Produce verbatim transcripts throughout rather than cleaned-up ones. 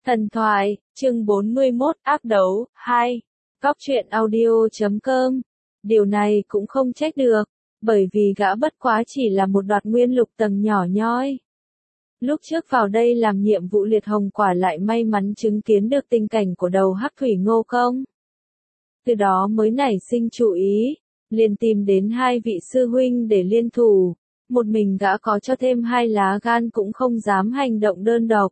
Thần thoại, chương bốn mươi mốt, ác đấu, hai. Góc truyện audio chấm com. Điều này cũng không trách được, bởi vì gã bất quá chỉ là một đoạt nguyên lục tầng nhỏ nhoi. Lúc trước vào đây làm nhiệm vụ liệt hồng quả lại may mắn chứng kiến được tình cảnh của đầu hắc thủy Ngô Công. Từ đó mới nảy sinh chủ ý, liền tìm đến hai vị sư huynh để liên thủ, một mình gã có cho thêm hai lá gan cũng không dám hành động đơn độc.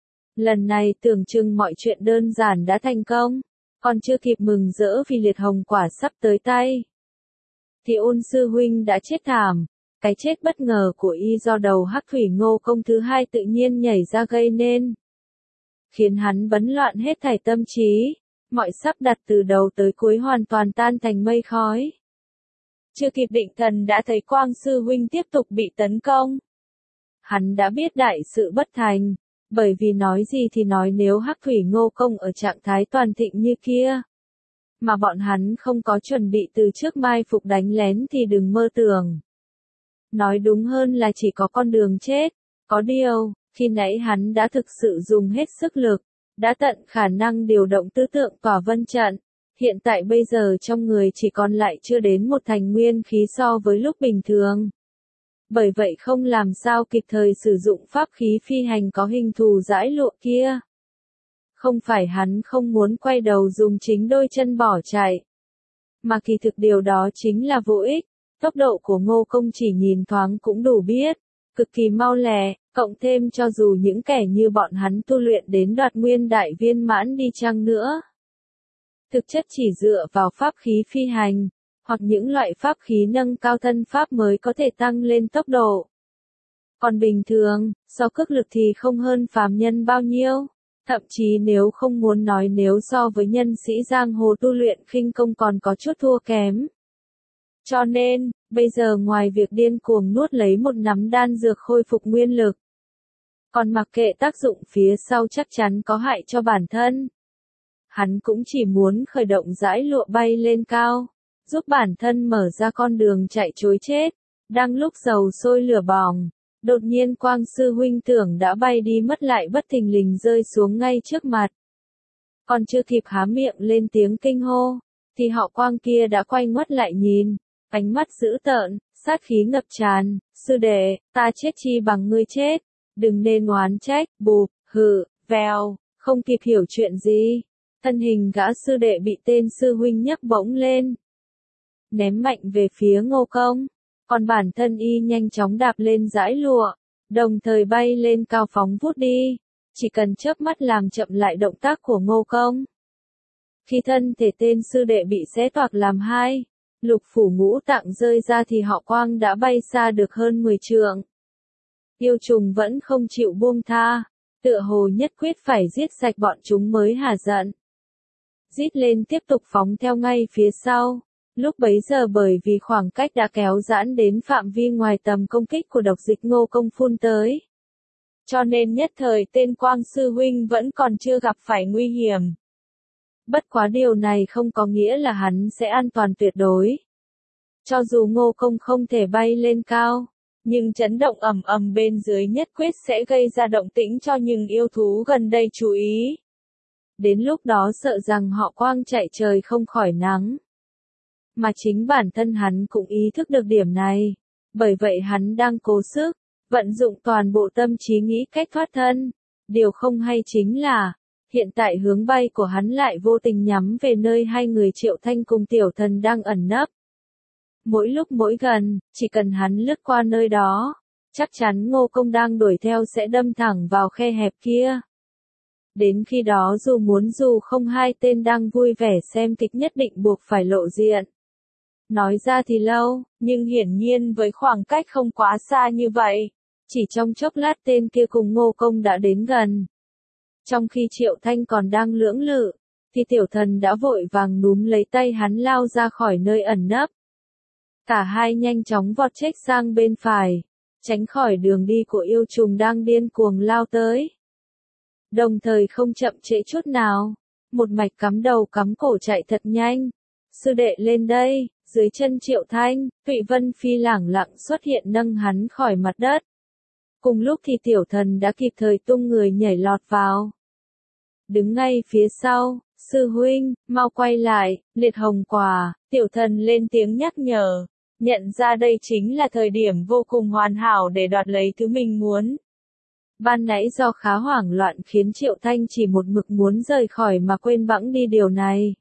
Lần này tưởng chừng mọi chuyện đơn giản đã thành công, còn chưa kịp mừng rỡ vì liệt hồng quả sắp tới tay. Thì ôn sư huynh đã chết thảm, cái chết bất ngờ của y do đầu hắc thủy Ngô Công thứ hai tự nhiên nhảy ra gây nên. Khiến hắn bấn loạn hết thảy tâm trí, mọi sắp đặt từ đầu tới cuối hoàn toàn tan thành mây khói. Chưa kịp định thần đã thấy Quang sư huynh tiếp tục bị tấn công. Hắn đã biết đại sự bất thành. Bởi vì nói gì thì nói nếu hắc thủy Ngô Công ở trạng thái toàn thịnh như kia, mà bọn hắn không có chuẩn bị từ trước mai phục đánh lén thì đừng mơ tưởng. Nói đúng hơn là chỉ có con đường chết. Có điều, khi nãy hắn đã thực sự dùng hết sức lực, đã tận khả năng điều động tứ tượng tỏa vân trận. Hiện tại bây giờ trong người chỉ còn lại chưa đến một thành nguyên khí so với lúc bình thường. Bởi vậy không làm sao kịp thời sử dụng pháp khí phi hành có hình thù dãi lụa kia. Không phải hắn không muốn quay đầu dùng chính đôi chân bỏ chạy, mà kỳ thực điều đó chính là vô ích. Tốc độ của Ngô Công chỉ nhìn thoáng cũng đủ biết, cực kỳ mau lẹ, cộng thêm cho dù những kẻ như bọn hắn tu luyện đến đoạt nguyên đại viên mãn đi chăng nữa. Thực chất chỉ dựa vào pháp khí phi hành, hoặc những loại pháp khí nâng cao thân pháp mới có thể tăng lên tốc độ. Còn bình thường, so cước lực thì không hơn phàm nhân bao nhiêu, thậm chí nếu không muốn nói nếu so với nhân sĩ giang hồ tu luyện khinh công còn có chút thua kém. Cho nên, bây giờ ngoài việc điên cuồng nuốt lấy một nắm đan dược khôi phục nguyên lực, còn mặc kệ tác dụng phía sau chắc chắn có hại cho bản thân. Hắn cũng chỉ muốn khởi động dãi lụa bay lên cao, giúp bản thân mở ra con đường chạy trối chết. Đang lúc dầu sôi lửa bỏng, đột nhiên Quang sư huynh tưởng đã bay đi mất lại bất thình lình rơi xuống ngay trước mặt. Còn chưa kịp há miệng lên tiếng kinh hô, thì họ Quang kia đã quay ngoắt lại nhìn, ánh mắt dữ tợn, sát khí ngập tràn. Sư đệ, ta chết chi bằng ngươi chết, đừng nên oán trách. Bụp, hừ, vèo, không kịp hiểu chuyện gì, thân hình gã sư đệ bị tên sư huynh nhấc bổng lên, ném mạnh về phía Ngô Công, còn bản thân y nhanh chóng đạp lên dãi lụa, đồng thời bay lên cao phóng vút đi, chỉ cần chớp mắt làm chậm lại động tác của Ngô Công. Khi thân thể tên sư đệ bị xé toạc làm hai, lục phủ ngũ tạng rơi ra thì họ Quang đã bay xa được hơn mười trượng. Yêu trùng vẫn không chịu buông tha, tựa hồ nhất quyết phải giết sạch bọn chúng mới hả giận. Rít lên tiếp tục phóng theo ngay phía sau. Lúc bấy giờ bởi vì khoảng cách đã kéo giãn đến phạm vi ngoài tầm công kích của độc dịch Ngô Công phun tới. Cho nên nhất thời tên Quang sư huynh vẫn còn chưa gặp phải nguy hiểm. Bất quá điều này không có nghĩa là hắn sẽ an toàn tuyệt đối. Cho dù Ngô Công không thể bay lên cao, nhưng chấn động ầm ầm bên dưới nhất quyết sẽ gây ra động tĩnh cho những yêu thú gần đây chú ý. Đến lúc đó sợ rằng họ Quang chạy trời không khỏi nắng. Mà chính bản thân hắn cũng ý thức được điểm này, bởi vậy hắn đang cố sức, vận dụng toàn bộ tâm trí nghĩ cách thoát thân. Điều không hay chính là, hiện tại hướng bay của hắn lại vô tình nhắm về nơi hai người Triệu Thanh cùng Tiểu Thần đang ẩn nấp. Mỗi lúc mỗi gần, chỉ cần hắn lướt qua nơi đó, chắc chắn Ngô Công đang đuổi theo sẽ đâm thẳng vào khe hẹp kia. Đến khi đó dù muốn dù không hai tên đang vui vẻ xem kịch nhất định buộc phải lộ diện. Nói ra thì lâu, nhưng hiển nhiên với khoảng cách không quá xa như vậy, chỉ trong chốc lát tên kia cùng Ngô Công đã đến gần. Trong khi Triệu Thanh còn đang lưỡng lự, thì Tiểu Thần đã vội vàng núm lấy tay hắn lao ra khỏi nơi ẩn nấp. Cả hai nhanh chóng vọt chết sang bên phải, tránh khỏi đường đi của yêu trùng đang điên cuồng lao tới. Đồng thời không chậm trễ chút nào, một mạch cắm đầu cắm cổ chạy thật nhanh. Sư đệ lên đây. Dưới chân Triệu Thanh, Thụy Vân Phi lẳng lặng xuất hiện nâng hắn khỏi mặt đất. Cùng lúc thì Tiểu Thần đã kịp thời tung người nhảy lọt vào. đứng ngay phía sau, sư huynh, mau quay lại, liệt hồng quả, tiểu thần lên tiếng nhắc nhở, nhận ra đây chính là thời điểm vô cùng hoàn hảo để đoạt lấy thứ mình muốn. Ban nãy do khá hoảng loạn khiến Triệu Thanh chỉ một mực muốn rời khỏi mà quên bẵng đi điều này.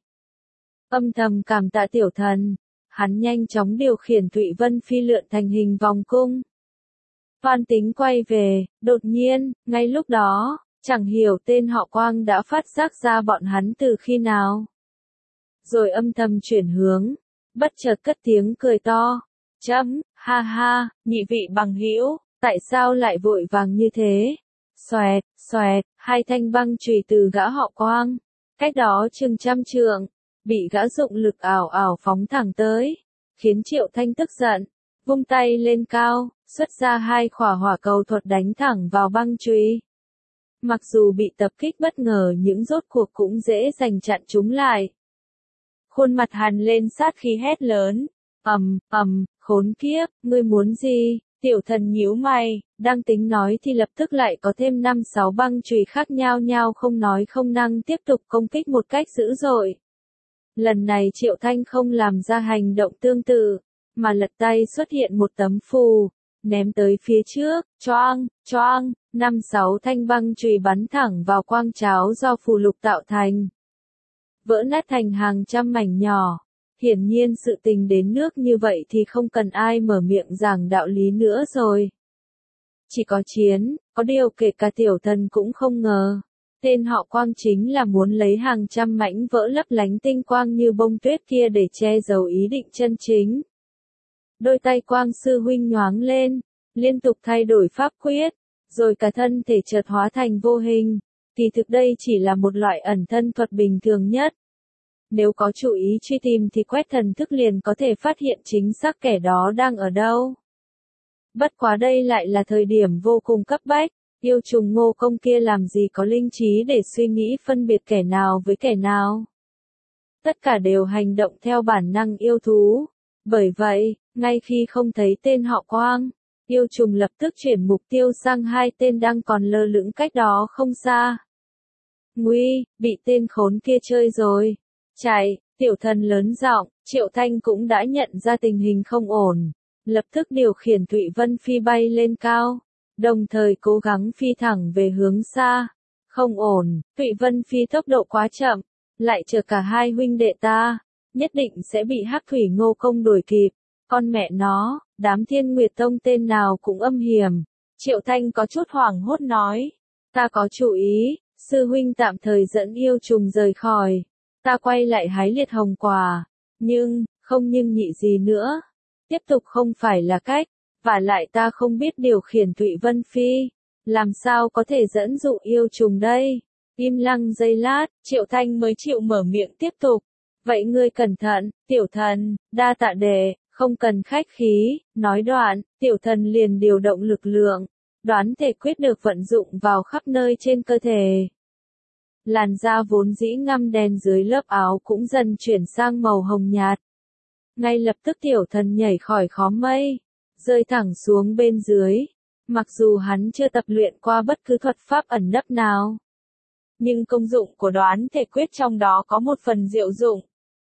Âm thầm cảm tạ tiểu thần, hắn nhanh chóng điều khiển Thụy Vân Phi lượn thành hình vòng cung. Toan tính quay về, đột nhiên, ngay lúc đó, chẳng hiểu tên họ Quang đã phát giác ra bọn hắn từ khi nào. Rồi âm thầm chuyển hướng, bất chợt cất tiếng cười to, chấm, ha ha, nhị vị bằng hữu, tại sao lại vội vàng như thế? Xoẹt, xoẹt, hai thanh băng chùy từ gã họ Quang, cách đó chừng trăm trượng, bị gã dụng lực ảo ảo phóng thẳng tới, khiến Triệu Thanh tức giận, vung tay lên cao, xuất ra hai khỏa hỏa cầu thuật đánh thẳng vào băng chùy. Mặc dù bị tập kích bất ngờ nhưng rốt cuộc cũng dễ giành chặn chúng lại. Khuôn mặt Hàn lên sát khí hét lớn, ầm, ầm, khốn kiếp, ngươi muốn gì? Tiểu thần nhíu mày, đang tính nói thì lập tức lại có thêm năm sáu băng chùy khác nhau nhau không nói không năng tiếp tục công kích một cách dữ dội. Lần này Triệu Thanh không làm ra hành động tương tự, mà lật tay xuất hiện một tấm phù, ném tới phía trước, choang, choang, năm sáu thanh băng chùy bắn thẳng vào quang cháo do phù lục tạo thành. Vỡ nát thành hàng trăm mảnh nhỏ. Hiển nhiên sự tình đến nước như vậy thì không cần ai mở miệng giảng đạo lý nữa rồi. Chỉ có chiến, có điều kể cả tiểu thần cũng không ngờ. Tên họ Quang chính là muốn lấy hàng trăm mảnh vỡ lấp lánh tinh quang như bông tuyết kia để che giấu ý định chân chính. Đôi tay Quang sư huynh nhoáng lên, liên tục thay đổi pháp quyết, rồi cả thân thể chợt hóa thành vô hình. Kỳ thực đây chỉ là một loại ẩn thân thuật bình thường nhất. Nếu có chú ý truy tìm thì quét thần thức liền có thể phát hiện chính xác kẻ đó đang ở đâu. Bất quá đây lại là thời điểm vô cùng cấp bách, yêu trùng Ngô Công kia làm gì có linh trí để suy nghĩ phân biệt kẻ nào với kẻ nào. Tất cả đều hành động theo bản năng yêu thú. Bởi vậy, ngay khi không thấy tên họ Quang, yêu trùng lập tức chuyển mục tiêu sang hai tên đang còn lơ lửng cách đó không xa. Nguy, bị tên khốn kia chơi rồi. Chạy, tiểu thần lớn giọng, Triệu Thanh cũng đã nhận ra tình hình không ổn, lập tức điều khiển Thụy Vân Phi bay lên cao, đồng thời cố gắng phi thẳng về hướng xa. Không ổn, Thụy Vân Phi tốc độ quá chậm, lại chờ cả hai huynh đệ ta, nhất định sẽ bị Hắc Thủy Ngô Công đuổi kịp. Con mẹ nó, đám Thiên Nguyệt Tông tên nào cũng âm hiểm. Triệu Thanh có chút hoảng hốt nói, ta có chủ ý, sư huynh tạm thời dẫn yêu trùng rời khỏi. Ta quay lại hái liệt hồng quả, nhưng, không nhưng nhị gì nữa. Tiếp tục không phải là cách, và lại ta không biết điều khiển Thụy Vân Phi. Làm sao có thể dẫn dụ yêu trùng đây? Im lặng giây lát, Triệu Thanh mới chịu mở miệng tiếp tục. Vậy ngươi cẩn thận, tiểu thần, đa tạ đệ, không cần khách khí, nói đoạn, tiểu thần liền điều động lực lượng, đoán thể quyết được vận dụng vào khắp nơi trên cơ thể. Làn da vốn dĩ ngăm đen dưới lớp áo cũng dần chuyển sang màu hồng nhạt. Ngay lập tức tiểu thần nhảy khỏi khóm mây, rơi thẳng xuống bên dưới. Mặc dù hắn chưa tập luyện qua bất cứ thuật pháp ẩn nấp nào, nhưng công dụng của đoán thể quyết trong đó có một phần diệu dụng,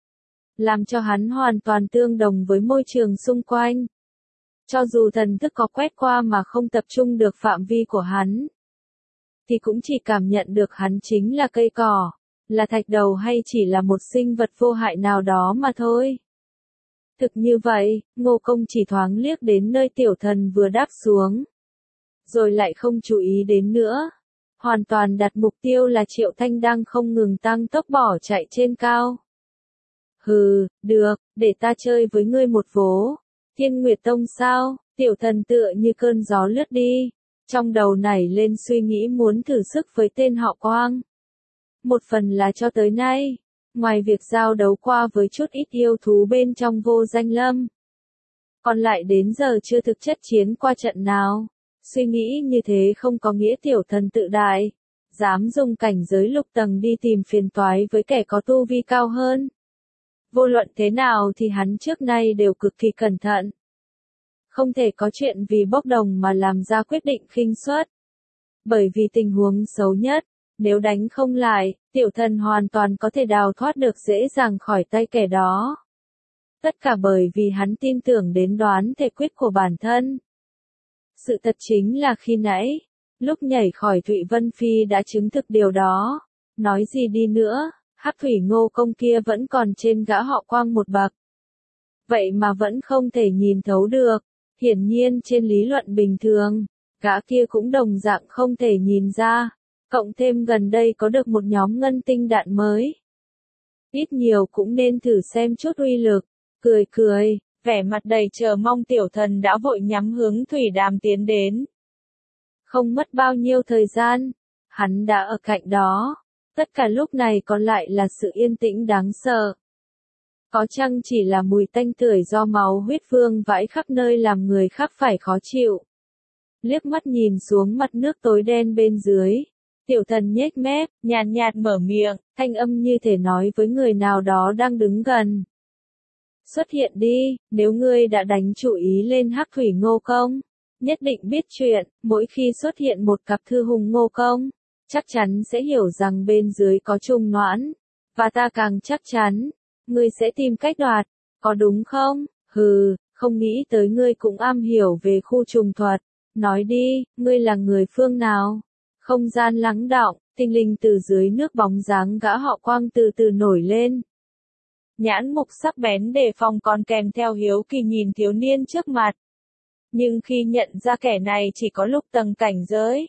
làm cho hắn hoàn toàn tương đồng với môi trường xung quanh. Cho dù thần thức có quét qua mà không tập trung được phạm vi của hắn, thì cũng chỉ cảm nhận được hắn chính là cây cỏ, là thạch đầu hay chỉ là một sinh vật vô hại nào đó mà thôi. Thực như vậy, Ngô Công chỉ thoáng liếc đến nơi tiểu thần vừa đáp xuống, rồi lại không chú ý đến nữa. Hoàn toàn đặt mục tiêu là Triệu Thanh đang không ngừng tăng tốc bỏ chạy trên cao. Hừ, được, để ta chơi với ngươi một vố. Thiên Nguyệt Tông sao? Tiểu thần tựa như cơn gió lướt đi. Trong đầu nảy lên suy nghĩ muốn thử sức với tên họ Quang. Một phần là cho tới nay, ngoài việc giao đấu qua với chút ít yêu thú bên trong Vô Danh Lâm, còn lại đến giờ chưa thực chất chiến qua trận nào. Suy nghĩ như thế không có nghĩa tiểu thần tự đại, dám dùng cảnh giới lục tầng đi tìm phiền toái với kẻ có tu vi cao hơn. Vô luận thế nào thì hắn trước nay đều cực kỳ cẩn thận. Không thể có chuyện vì bốc đồng mà làm ra quyết định khinh suất. Bởi vì tình huống xấu nhất, Nếu đánh không lại, tiểu thần hoàn toàn có thể đào thoát được dễ dàng khỏi tay kẻ đó. Tất cả bởi vì hắn tin tưởng đến đoán thể quyết của bản thân. Sự thật chính là khi nãy, lúc nhảy khỏi Thụy Vân Phi đã chứng thực điều đó. Nói gì đi nữa, Hắc Thủy Ngô Công kia vẫn còn trên gã họ Quang một bậc. Vậy mà vẫn không thể nhìn thấu được. Hiển nhiên trên lý luận bình thường, gã kia cũng đồng dạng không thể nhìn ra. Cộng thêm gần đây có được một nhóm ngân tinh đạn mới. Ít nhiều cũng nên thử xem chút uy lực. Cười cười, vẻ mặt đầy chờ mong tiểu thần đã vội nhắm hướng Thủy Đàm tiến đến. Không mất bao nhiêu thời gian, hắn đã ở cạnh đó. Tất cả lúc này còn lại là sự yên tĩnh đáng sợ. Có chăng chỉ là mùi tanh tưởi do máu huyết vương vãi khắp nơi làm người khác phải khó chịu. Liếc mắt nhìn xuống mặt nước tối đen bên dưới. Tiểu thần nhếch mép, nhàn nhạt mở miệng, thanh âm như thể nói với người nào đó đang đứng gần. Xuất hiện đi, nếu ngươi đã đánh chủ ý lên Hắc Thủy Ngô Công, nhất định biết chuyện, mỗi khi xuất hiện một cặp thư hùng Ngô Công, chắc chắn sẽ hiểu rằng bên dưới có trùng noãn, và ta càng chắc chắn, ngươi sẽ tìm cách đoạt, có đúng không? Hừ, không nghĩ tới ngươi cũng am hiểu về khu trùng thuật, nói đi, ngươi là người phương nào? Không gian lắng đọng, tinh linh từ dưới nước bóng dáng gã họ Quang từ từ nổi lên. Nhãn mục sắc bén đề phòng còn kèm theo hiếu kỳ nhìn thiếu niên trước mặt. Nhưng khi nhận ra kẻ này chỉ có lục tầng cảnh giới.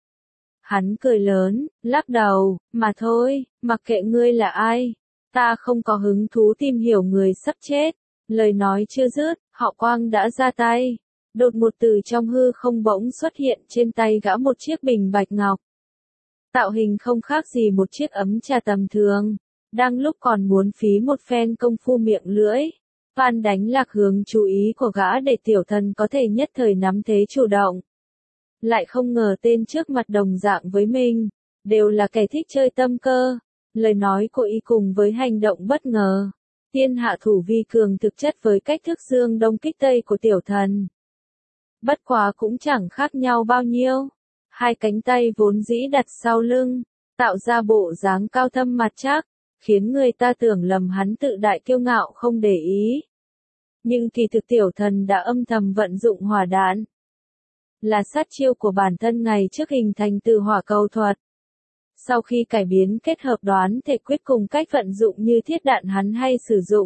Hắn cười lớn, lắc đầu, mà thôi, mặc kệ ngươi là ai. Ta không có hứng thú tìm hiểu người sắp chết. Lời nói chưa dứt, họ Quang đã ra tay. Đột một từ trong hư không bỗng xuất hiện trên tay gã một chiếc bình bạch ngọc. Tạo hình không khác gì một chiếc ấm trà tầm thường. Đang lúc còn muốn phí một phen công phu miệng lưỡi, van đánh lạc hướng chú ý của gã để tiểu thần có thể nhất thời nắm thế chủ động. Lại không ngờ tên trước mặt đồng dạng với mình, đều là kẻ thích chơi tâm cơ. Lời nói của y cùng với hành động bất ngờ. Thiên hạ thủ vi cường thực chất với cách thức dương đông kích tây của tiểu thần. Bất quá cũng chẳng khác nhau bao nhiêu. Hai cánh tay vốn dĩ đặt sau lưng, tạo ra bộ dáng cao thâm mặt chắc, khiến người ta tưởng lầm hắn tự đại kiêu ngạo không để ý. Nhưng kỳ thực tiểu thần đã âm thầm vận dụng hỏa đạn. Là sát chiêu của bản thân ngày trước hình thành từ hỏa cầu thuật. Sau khi cải biến kết hợp đoán thể quyết cùng cách vận dụng như thiết đạn hắn hay sử dụng.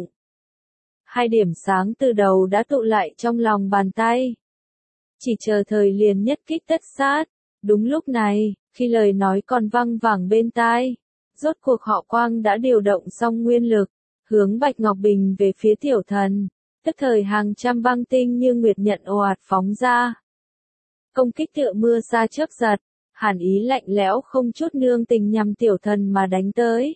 Hai điểm sáng từ đầu đã tụ lại trong lòng bàn tay. Chỉ chờ thời liền nhất kích tất sát. Đúng lúc này, khi lời nói còn văng vẳng bên tai, rốt cuộc họ Quang đã điều động xong nguyên lực, hướng Bạch Ngọc Bình về phía tiểu thần. Tức thời hàng trăm băng tinh như nguyệt nhận ồ ạt phóng ra. Công kích tựa mưa sa chớp giật, hàn ý lạnh lẽo không chút nương tình nhằm tiểu thần mà đánh tới.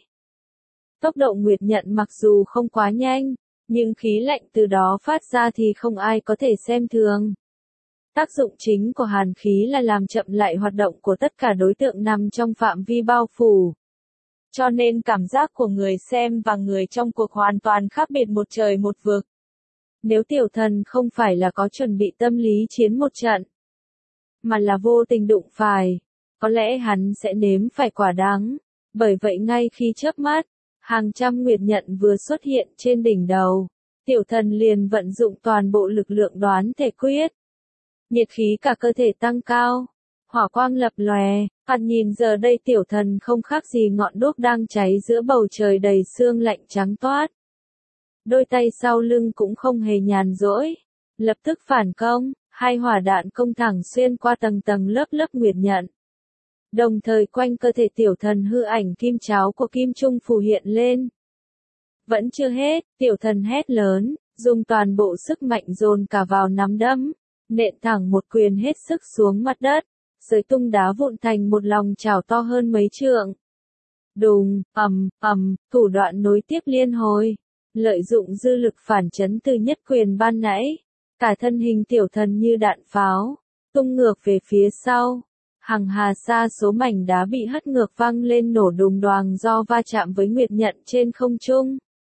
Tốc độ nguyệt nhận mặc dù không quá nhanh, nhưng khí lạnh từ đó phát ra thì không ai có thể xem thường. Tác dụng chính của hàn khí là làm chậm lại hoạt động của tất cả đối tượng nằm trong phạm vi bao phủ. Cho nên cảm giác của người xem và người trong cuộc hoàn toàn khác biệt một trời một vực. Nếu tiểu thần không phải là có chuẩn bị tâm lý chiến một trận, mà là vô tình đụng phải, có lẽ hắn sẽ nếm phải quả đắng. Bởi vậy ngay khi chớp mắt, hàng trăm nguyệt nhận vừa xuất hiện trên đỉnh đầu, tiểu thần liền vận dụng toàn bộ lực lượng đoán thể quyết. Nhiệt khí cả cơ thể tăng cao, hỏa quang lập lòe, hắn nhìn giờ đây tiểu thần không khác gì ngọn đuốc đang cháy giữa bầu trời đầy sương lạnh trắng toát. Đôi tay sau lưng cũng không hề nhàn rỗi, lập tức phản công, hai hỏa đạn công thẳng xuyên qua tầng tầng lớp lớp nguyệt nhận. Đồng thời quanh cơ thể tiểu thần hư ảnh kim cháo của kim trung phù hiện lên. Vẫn chưa hết, tiểu thần hét lớn, dùng toàn bộ sức mạnh dồn cả vào nắm đấm, nện thẳng một quyền hết sức xuống mặt đất, rồi tung đá vụn thành một lòng chảo to hơn mấy trượng. Đùng, ầm, ầm, thủ đoạn nối tiếp liên hồi, lợi dụng dư lực phản chấn từ nhất quyền ban nãy, cả thân hình tiểu thần như đạn pháo, tung ngược về phía sau. Hằng hà sa số mảnh đá bị hất ngược văng lên nổ đùng đoàng do va chạm với nguyệt nhận trên không trung.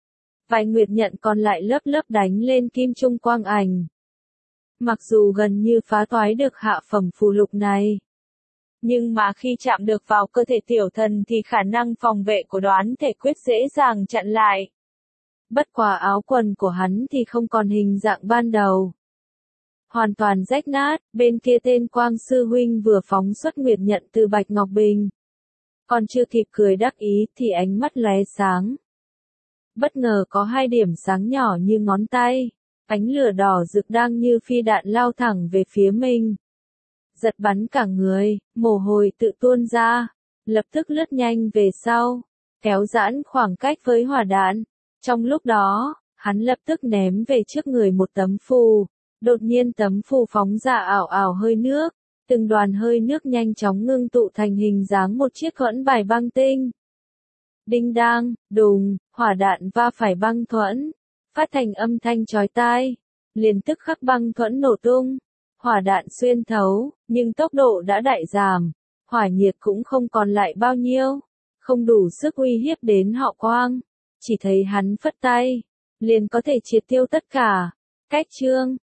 Vài nguyệt nhận còn lại lớp lớp đánh lên kim trung quang ảnh. Mặc dù gần như phá toái được hạ phẩm phù lục này, Nhưng mà khi chạm được vào cơ thể tiểu thần thì khả năng phòng vệ của đoán thể quyết dễ dàng chặn lại. Bất quá áo quần của hắn thì không còn hình dạng ban đầu. Hoàn toàn rách nát, bên kia tên Quang Sư Huynh vừa phóng xuất nguyệt nhận từ Bạch Ngọc Bình. Còn chưa kịp cười đắc ý thì ánh mắt lóe sáng. Bất ngờ có hai điểm sáng nhỏ như ngón tay, ánh lửa đỏ rực đang như phi đạn lao thẳng về phía mình. Giật bắn cả người, mồ hôi tự tuôn ra, lập tức lướt nhanh về sau, kéo giãn khoảng cách với hỏa đạn. Trong lúc đó, hắn lập tức ném về trước người một tấm phù, đột nhiên tấm phù phóng ra ảo ảo hơi nước, từng đoàn hơi nước nhanh chóng ngưng tụ thành hình dáng một chiếc thuẫn bài băng tinh. Đinh đang, đùng, hỏa đạn va phải băng thuẫn, phát thành âm thanh chói tai, liền tức khắc băng thuẫn nổ tung. Hỏa đạn xuyên thấu, nhưng tốc độ đã đại giảm, hỏa nhiệt cũng không còn lại bao nhiêu, không đủ sức uy hiếp đến họ Quang, chỉ thấy hắn phất tay, liền có thể triệt tiêu tất cả. Cách chương